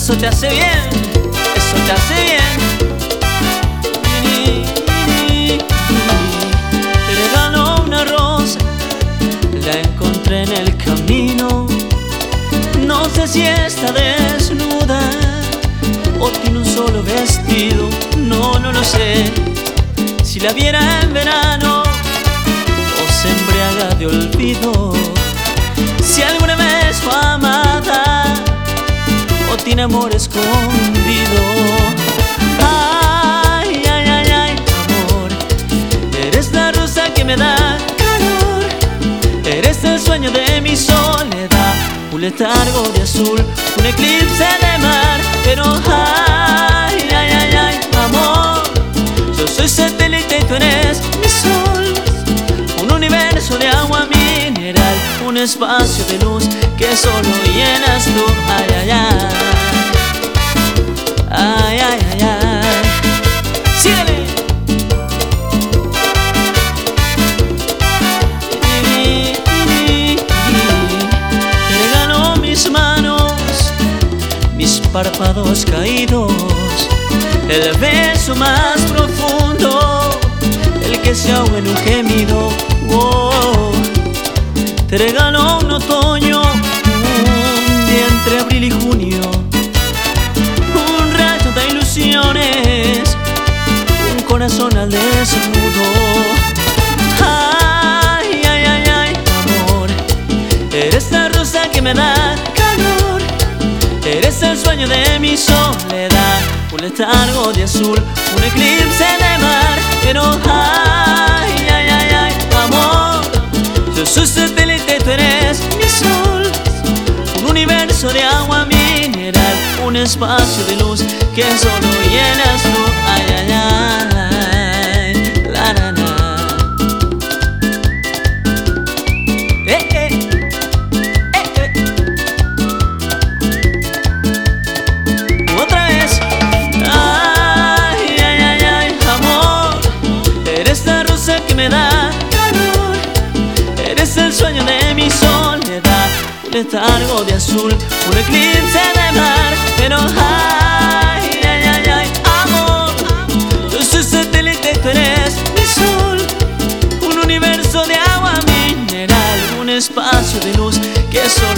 eso te hace bien, eso te hace bien. Te regalo una rosa, la encontré en el camino. No sé si está desnuda o tiene un solo vestido, no lo sé. Si la viera en verano o se embriaga de olvido, si alguna vez fue amada o tiene amor escondido. Ay, ay, ay, ay, amor, eres la rosa que me da calor, eres el sueño de mi soledad, un letargo de azul, un eclipse de mar. Pero ay, ay, ay, ay, amor, yo soy satélite y tú eres mi sol, un universo de agua mineral, un espacio de luz que solo llenas tú. Ay, ay, ay, ay, ay, ay, ay. Síguele. Te regalo mis manos, mis párpados caídos, el beso más profundo, el que se ahoga en un gemido. Oh, te regalo un otoño, un día entre abril y junio, un rayo de ilusiones, un corazón al desnudo. Ay, ay, ay, ay, amor, eres la rosa que me da calor, eres el sueño de mi soledad, un letargo de azul, un eclipse de mar. Pero ay, ay, ay, ay, amor, yo soy satélite, tú eres mi sol, un universo de agua mineral, un espacio de luz que solo llenas tú. Ay, ay, ay, la, la, la. Otra vez. Ay, ay, ay, ay, amor, eres la rosa que me da calor, eres el sueño de mi soledad, un letargo de azul, un eclipse de mar. Pero ay, ay, ay, ay, amor, yo soy satélite, tú eres mi sol, un universo de agua mineral, un espacio de luz que solo